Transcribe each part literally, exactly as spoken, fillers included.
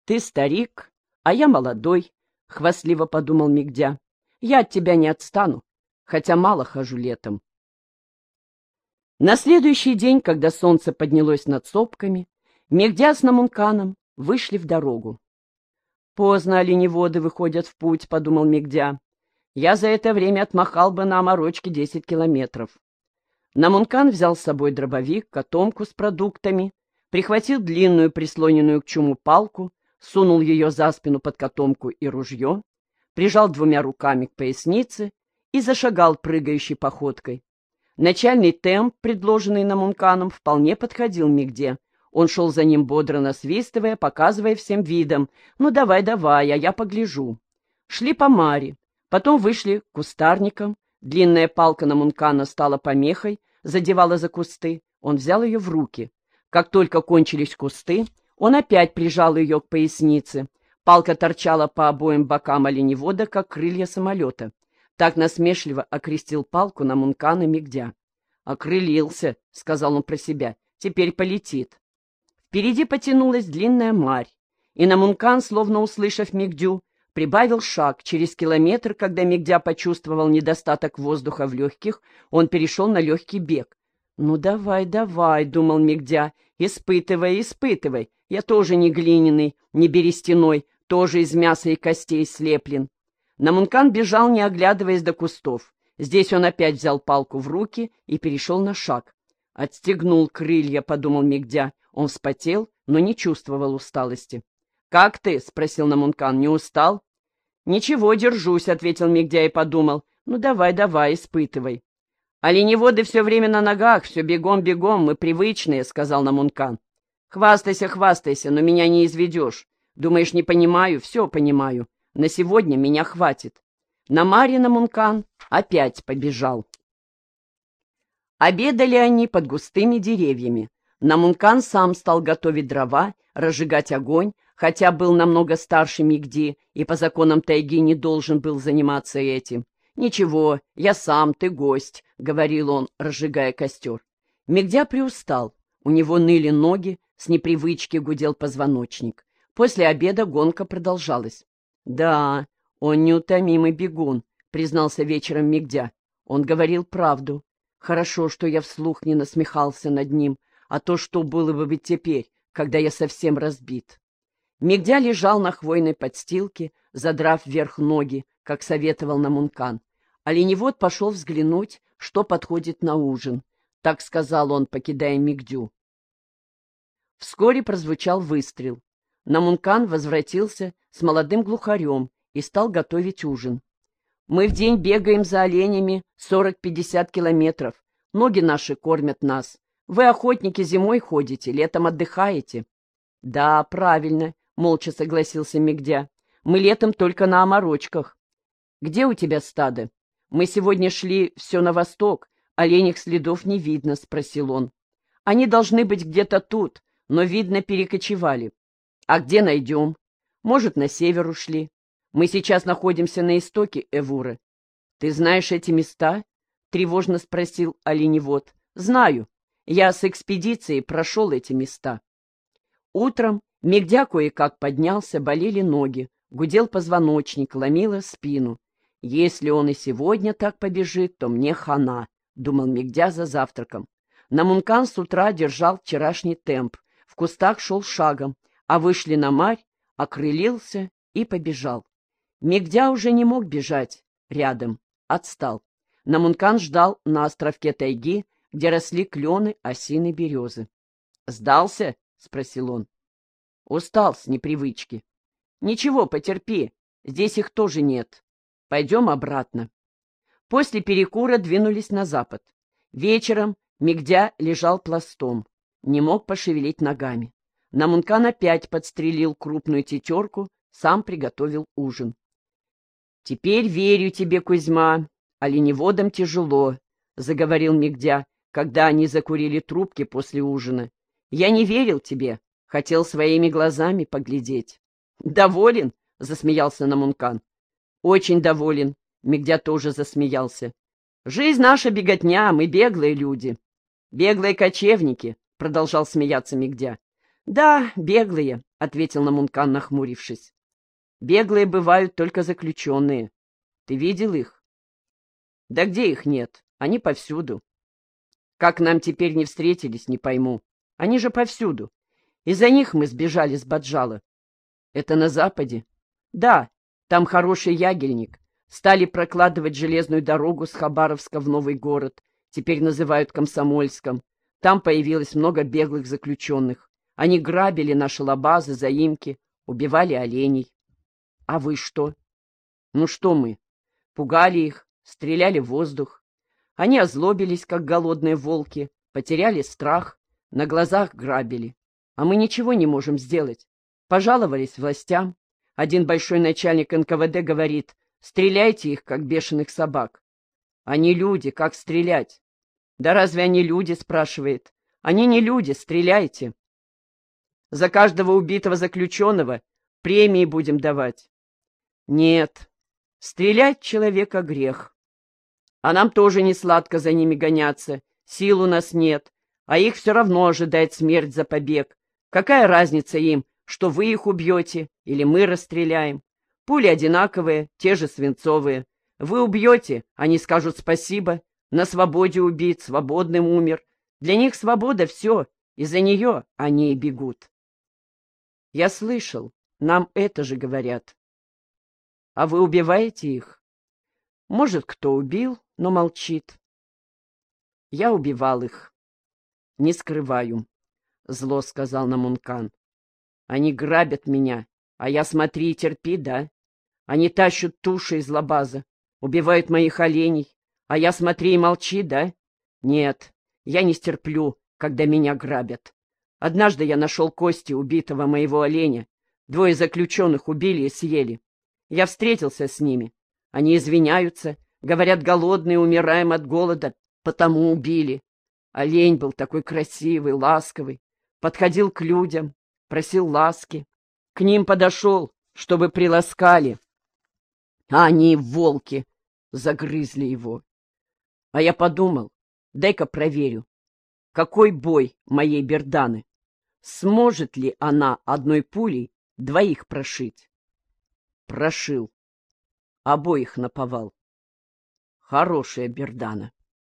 Ты старик, а я молодой, — хвастливо подумал Мигдя. Я от тебя не отстану, хотя мало хожу летом. На следующий день, когда солнце поднялось над сопками, Мигдя с Намунканом вышли в дорогу. «Поздно оленеводы выходят в путь», — подумал Мигдя. «Я за это время отмахал бы на оморочке десять километров». Намункан взял с собой дробовик, котомку с продуктами, прихватил длинную прислоненную к чуму палку, сунул ее за спину под котомку и ружье, прижал двумя руками к пояснице и зашагал прыгающей походкой. Начальный темп, предложенный Намунканом, вполне подходил Мигде. Он шел за ним бодро насвистывая, показывая всем видом: «Ну давай, давай, а я погляжу». Шли по маре, потом вышли к кустарникам. Длинная палка Намункана стала помехой, задевала за кусты. Он взял ее в руки. Как только кончились кусты, он опять прижал ее к пояснице. Палка торчала по обоим бокам оленевода, как крылья самолета. Так насмешливо окрестил палку Намункана Мигдя. «Окрылился», — сказал он про себя, — «теперь полетит». Впереди потянулась длинная марь, и Намункан, словно услышав Мигдю, прибавил шаг. Через километр, когда Мигдя почувствовал недостаток воздуха в легких, он перешел на легкий бег. «Ну давай, давай», — думал Мигдя, — «испытывай, испытывай. Я тоже не глиняный, не берестяной, тоже из мяса и костей слеплен». Намункан бежал, не оглядываясь до кустов. Здесь он опять взял палку в руки и перешел на шаг. «Отстегнул крылья», — подумал Мигдя. Он вспотел, но не чувствовал усталости. «Как ты?» — спросил Намункан. «Не устал?» «Ничего, держусь», — ответил Мигдя и подумал. «Ну давай, давай, испытывай». «Оленеводы все время на ногах, все бегом-бегом, мы привычные», — сказал Намункан. «Хвастайся, хвастайся, но меня не изведешь. Думаешь, не понимаю? Все понимаю. На сегодня меня хватит». На маре Намункан опять побежал. Обедали они под густыми деревьями. Намункан сам стал готовить дрова, разжигать огонь, хотя был намного старше Мигди и по законам тайги не должен был заниматься этим. «Ничего, я сам, ты гость», — говорил он, разжигая костер. Мигдя приустал, у него ныли ноги, с непривычки гудел позвоночник. После обеда гонка продолжалась. «Да, он неутомимый бегун», — признался вечером Мигдя. Он говорил правду. «Хорошо, что я вслух не насмехался над ним, а то что было бы теперь, когда я совсем разбит». Мигдя лежал на хвойной подстилке, задрав вверх ноги, как советовал Намункан. Оленевод пошел взглянуть, что подходит на ужин. Так сказал он, покидая Мигдю. Вскоре прозвучал выстрел. Намункан возвратился с молодым глухарем и стал готовить ужин. «Мы в день бегаем за оленями сорок-пятьдесят километров. Ноги наши кормят нас. Вы, охотники, зимой ходите, летом отдыхаете». «Да, правильно», — молча согласился Мигдя. «Мы летом только на оморочках». «Где у тебя стадо? Мы сегодня шли все на восток, оленьих следов не видно», — спросил он. «Они должны быть где-то тут, но, видно, перекочевали. А где найдем? Может, на север ушли. Мы сейчас находимся на истоке Эвуры». «Ты знаешь эти места?» — тревожно спросил оленевод. «Знаю. Я с экспедицией прошел эти места». Утром Мигдя кое-как поднялся, болели ноги, гудел позвоночник, ломило спину. «Если он и сегодня так побежит, то мне хана», — думал Мигдя за завтраком. Намункан с утра держал вчерашний темп, в кустах шел шагом, а вышли на марь, окрылился и побежал. Мигдя уже не мог бежать рядом, отстал. Намункан ждал на островке тайги, где росли клены, осины, березы. «Сдался?» — спросил он. «Устал с непривычки». «Ничего, потерпи, здесь их тоже нет. Пойдем обратно». После перекура двинулись на запад. Вечером Мигдя лежал пластом, не мог пошевелить ногами. Намункан опять подстрелил крупную тетерку, сам приготовил ужин. «Теперь верю тебе, Кузьма, оленеводам тяжело», — заговорил Мигдя, когда они закурили трубки после ужина. «Я не верил тебе, хотел своими глазами поглядеть». «Доволен?» — засмеялся Намункан. «Очень доволен», — Мигдя тоже засмеялся. «Жизнь наша беготня, мы беглые люди». «Беглые кочевники», — продолжал смеяться Мигдя. «Да, беглые. — ответил Намункан, нахмурившись. — Беглые бывают только заключенные. Ты видел их? — Да где их нет? Они повсюду. Как нам теперь не встретились, не пойму. Они же повсюду. Из-за них мы сбежали с Баджала. — Это на западе? — Да, там хороший ягельник. Стали прокладывать железную дорогу с Хабаровска в новый город, теперь называют Комсомольском. Там появилось много беглых заключенных. Они грабили наши лабазы, заимки, убивали оленей. А вы что? Ну что мы? Пугали их, стреляли в воздух. Они озлобились, как голодные волки, потеряли страх, на глазах грабили. А мы ничего не можем сделать. Пожаловались властям. Один большой начальник эн ка вэ дэ говорит: стреляйте их, как бешеных собак. Они люди, как стрелять? Да разве они люди, спрашивает. Они не люди, стреляйте. За каждого убитого заключенного премии будем давать. Нет, стрелять человека грех. А нам тоже не сладко за ними гоняться, сил у нас нет, а их все равно ожидает смерть за побег. Какая разница им, что вы их убьете или мы расстреляем? Пули одинаковые, те же свинцовые. Вы убьете, они скажут спасибо. На свободе убит, свободным умер. Для них свобода — все, из-за нее они и бегут. Я слышал, нам это же говорят. А вы убиваете их? Может, кто убил, но молчит. Я убивал их. Не скрываю, — зло сказал Намункан. Они грабят меня, а я смотри и терпи, да? Они тащат туши из лабаза, убивают моих оленей, а я смотри и молчи, да? Нет, я не стерплю, когда меня грабят. Однажды я нашел кости убитого моего оленя. Двое заключенных убили и съели. Я встретился с ними. Они извиняются, говорят, голодные, умираем от голода, потому убили. Олень был такой красивый, ласковый, подходил к людям, просил ласки. К ним подошел, чтобы приласкали. А они, волки, загрызли его. А я подумал, дай-ка проверю, какой бой моей Берданы. Сможет ли она одной пулей двоих прошить? Прошил. Обоих наповал. Хорошая Бердана.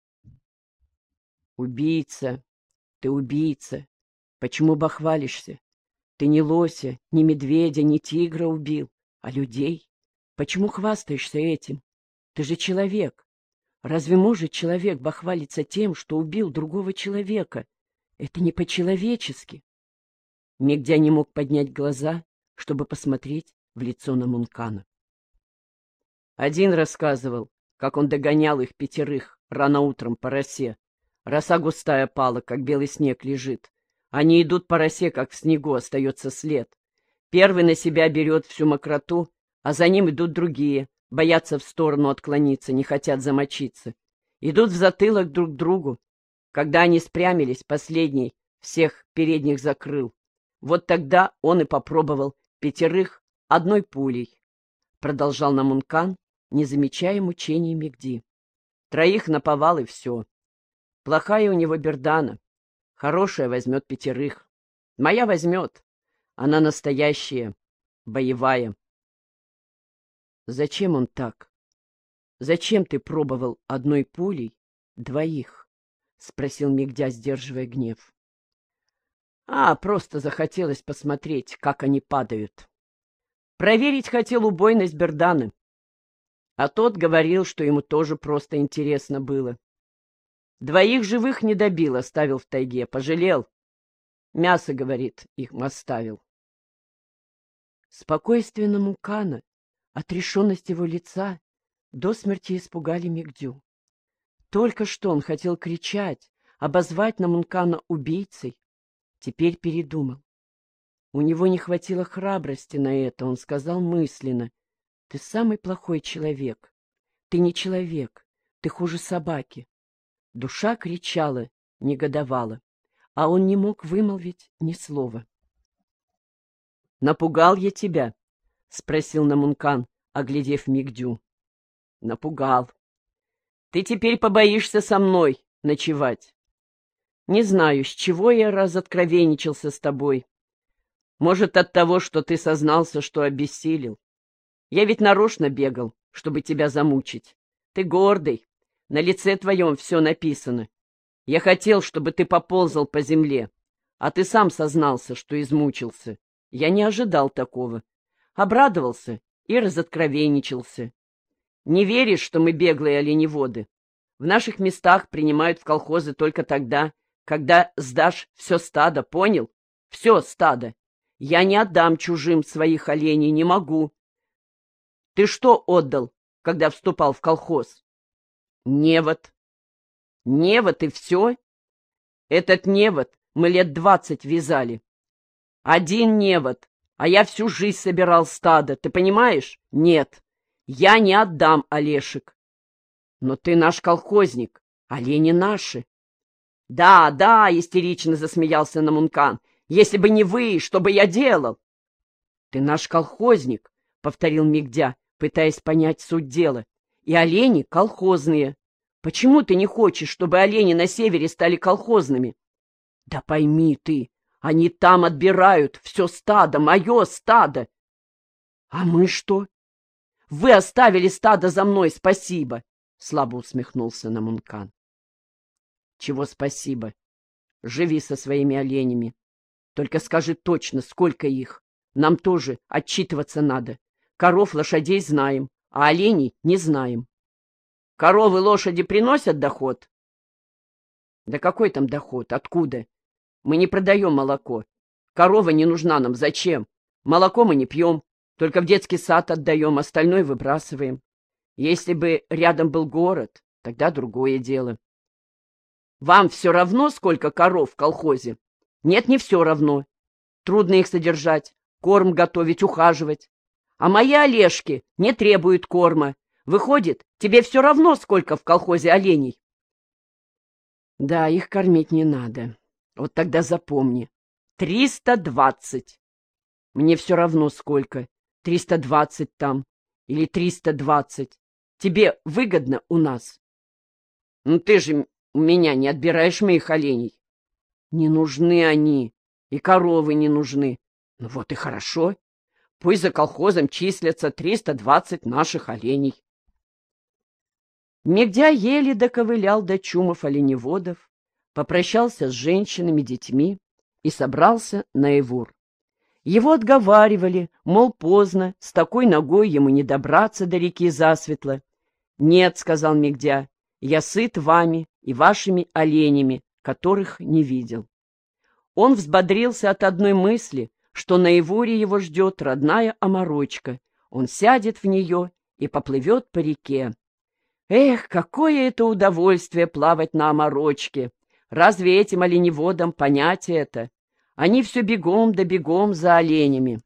Убийца, ты убийца. Почему бахвалишься? Ты не лося, ни медведя, ни тигра убил, а людей. Почему хвастаешься этим? Ты же человек. Разве может человек бахвалиться тем, что убил другого человека? Это не по-человечески. Мигдя не мог поднять глаза, чтобы посмотреть в лицо Намункана. Один рассказывал, как он догонял их пятерых рано утром по росе. Роса густая пала, как белый снег лежит. Они идут по росе, как в снегу остается след. Первый на себя берет всю мокроту, а за ним идут другие, боятся в сторону отклониться, не хотят замочиться. Идут в затылок друг к другу. Когда они спрямились, последний всех передних закрыл. Вот тогда он и попробовал пятерых одной пулей. Продолжал Намункан, не замечая мучений Мигди. Троих наповал и все. Плохая у него Бердана. Хорошая возьмет пятерых. Моя возьмет. Она настоящая, боевая. Зачем он так? Зачем ты пробовал одной пулей двоих? Спросил Мигдя, сдерживая гнев. А, просто захотелось посмотреть, как они падают. Проверить хотел убойность Берданы. А тот говорил, что ему тоже просто интересно было. Двоих живых не добил, оставил в тайге, пожалел. Мясо, говорит, их оставил. Спокойствие Намункана, отрешенность его лица до смерти испугали Мигдю. Только что он хотел кричать, обозвать Намункана убийцей. Теперь передумал. У него не хватило храбрости на это, он сказал мысленно: «Ты самый плохой человек. Ты не человек, ты хуже собаки». Душа кричала, негодовала, а он не мог вымолвить ни слова. «Напугал я тебя?» — спросил Намункан, оглядев Мигдю. «Напугал. Ты теперь побоишься со мной ночевать. Не знаю, с чего я разоткровенничался с тобой. Может, от того, что ты сознался, что обессилел. Я ведь нарочно бегал, чтобы тебя замучить. Ты гордый, на лице твоем все написано. Я хотел, чтобы ты поползал по земле, а ты сам сознался, что измучился. Я не ожидал такого. Обрадовался и разоткровенничался. Не веришь, что мы беглые оленеводы? В наших местах принимают в колхозы только тогда, когда сдашь все стадо, понял? Все стадо. Я не отдам чужим своих оленей, не могу. Ты что отдал, когда вступал в колхоз? Невод. Невод и все? Этот невод мы лет двадцать вязали. Один невод, а я всю жизнь собирал стадо, ты понимаешь? Нет, я не отдам олешек. Но ты наш колхозник, олени наши. Да, да, истерично засмеялся Намункан. Если бы не вы, что бы я делал? Ты наш колхозник, повторил Мигдя, пытаясь понять суть дела. И олени колхозные. Почему ты не хочешь, чтобы олени на севере стали колхозными? Да пойми ты, они там отбирают все стадо, мое стадо. А мы что? Вы оставили стадо за мной, спасибо. Слабо усмехнулся Намункан. Чего спасибо? Живи со своими оленями. Только скажи точно, сколько их. Нам тоже отчитываться надо. Коров, лошадей знаем, а оленей не знаем. Коровы, лошади приносят доход? Да какой там доход? Откуда? Мы не продаем молоко. Корова не нужна нам. Зачем? Молоко мы не пьем. Только в детский сад отдаем, остальное выбрасываем. Если бы рядом был город, тогда другое дело. Вам все равно, сколько коров в колхозе? Нет, не все равно. Трудно их содержать, корм готовить, ухаживать. А мои олешки не требуют корма. Выходит, тебе все равно, сколько в колхозе оленей. Да, их кормить не надо. Вот тогда запомни. Триста двадцать. Мне все равно, сколько. Триста двадцать там. Или триста двадцать. Тебе выгодно у нас? Ну ты же у меня не отбираешь моих оленей. Не нужны они. И коровы не нужны. Ну вот и хорошо. Пусть за колхозом числятся триста двадцать наших оленей. Мигдя еле доковылял до чумов оленеводов, попрощался с женщинами, детьми и собрался на Эвур. Его отговаривали, мол, поздно, с такой ногой ему не добраться до реки засветло. «Нет», — сказал Мигдя, — «я сыт вами и вашими оленями, которых не видел». Он взбодрился от одной мысли, что на Эвуре его ждет родная оморочка. Он сядет в нее и поплывет по реке. Эх, какое это удовольствие плавать на оморочке! Разве этим оленеводам понять это? Они все бегом да бегом за оленями.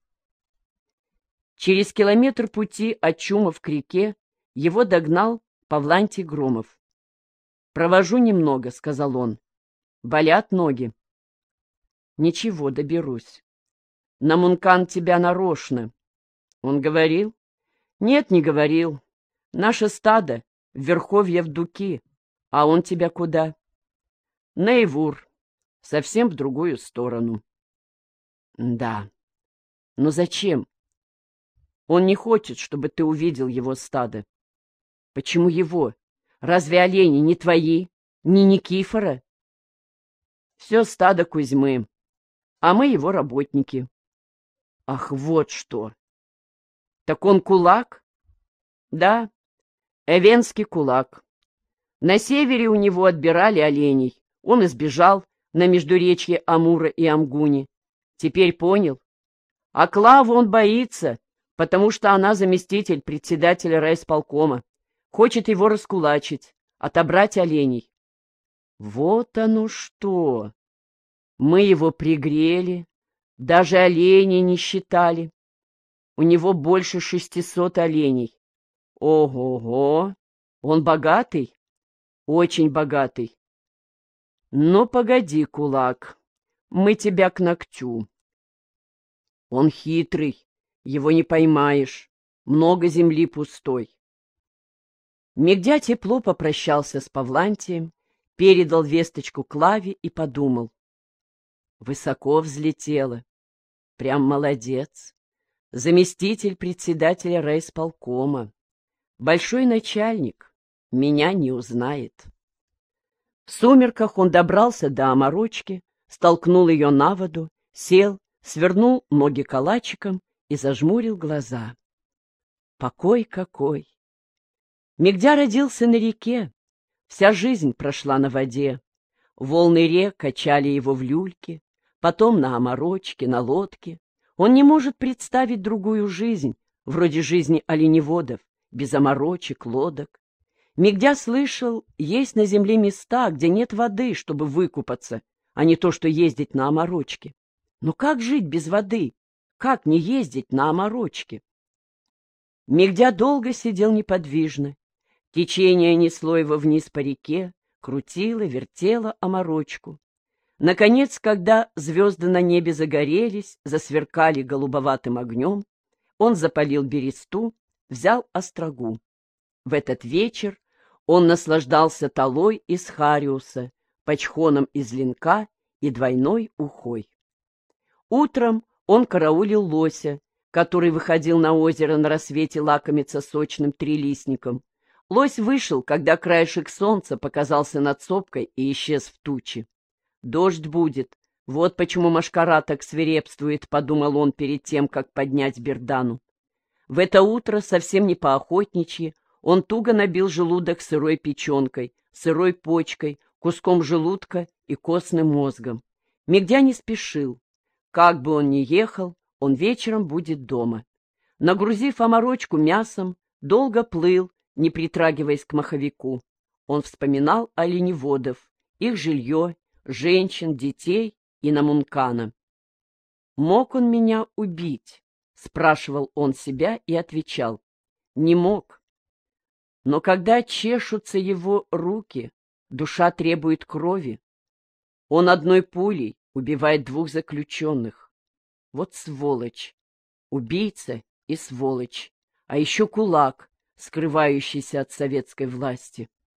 Через километр пути от Чумов к реке его догнал Павлантий Громов. «Провожу немного», — сказал он. «Болят ноги». «Ничего, доберусь». «Намункан тебя нарочно». «Он говорил?» «Нет, не говорил. Наше стадо в верховье в Дуки. А он тебя куда?» «На Эвур. Совсем в другую сторону». «Да. Но зачем? Он не хочет, чтобы ты увидел его стадо». «Почему его? Разве олени не твои, не Никифора?» «Все стадо Кузьмы, а мы его работники». «Ах, вот что! Так он кулак?» «Да, эвенский кулак. На севере у него отбирали оленей. Он избежал на междуречье Амура и Амгуни. Теперь понял. А Клаву он боится, потому что она заместитель председателя райисполкома. Хочет его раскулачить, отобрать оленей». «Вот оно что! Мы его пригрели, даже оленей не считали. У него больше шестисот оленей. Ого-го! Он богатый? Очень богатый. Ну, погоди, кулак, мы тебя к ногтю. Он хитрый, его не поймаешь, много земли пустой». Мигдя тепло попрощался с Павлантием, передал весточку Клаве и подумал. Высоко взлетела. Прям молодец. Заместитель председателя райисполкома. Большой начальник. Меня не узнает. В сумерках он добрался до Оморочки, столкнул ее на воду, сел, свернул ноги калачиком и зажмурил глаза. Покой какой! Мигдя родился на реке, вся жизнь прошла на воде. Волны рек качали его в люльке, потом на Оморочке, на лодке. Он не может представить другую жизнь, вроде жизни оленеводов, без оморочек, лодок. Мигдя слышал, есть на земле места, где нет воды, чтобы выкупаться, а не то, что ездить на Оморочке. Но как жить без воды? Как не ездить на Оморочке? Мигдя долго сидел неподвижно. Течение несло его вниз по реке, крутило, вертело Оморочку. Наконец, когда звезды на небе загорелись, засверкали голубоватым огнем, он запалил бересту, взял острогу. В этот вечер он наслаждался талой из хариуса, почхоном из линка и двойной ухой. Утром он караулил лося, который выходил на озеро на рассвете лакомиться сочным трилистником. Лось вышел, когда краешек солнца показался над сопкой и исчез в туче. «Дождь будет, вот почему мошкара так свирепствует», — подумал он перед тем, как поднять бердану. В это утро, совсем не по-охотничьи, он туго набил желудок сырой печенкой, сырой почкой, куском желудка и костным мозгом. Мигдя не спешил. Как бы он ни ехал, он вечером будет дома. Нагрузив Оморочку мясом, долго плыл, не притрагиваясь к маховику. Он вспоминал оленеводов, их жилье, женщин, детей и Намункана. «Мог он меня убить?» — спрашивал он себя и отвечал. «Не мог». Но когда чешутся его руки, душа требует крови. Он одной пулей убивает двух заключенных. Вот сволочь, убийца и сволочь, а еще кулак, скрывающийся от советской власти.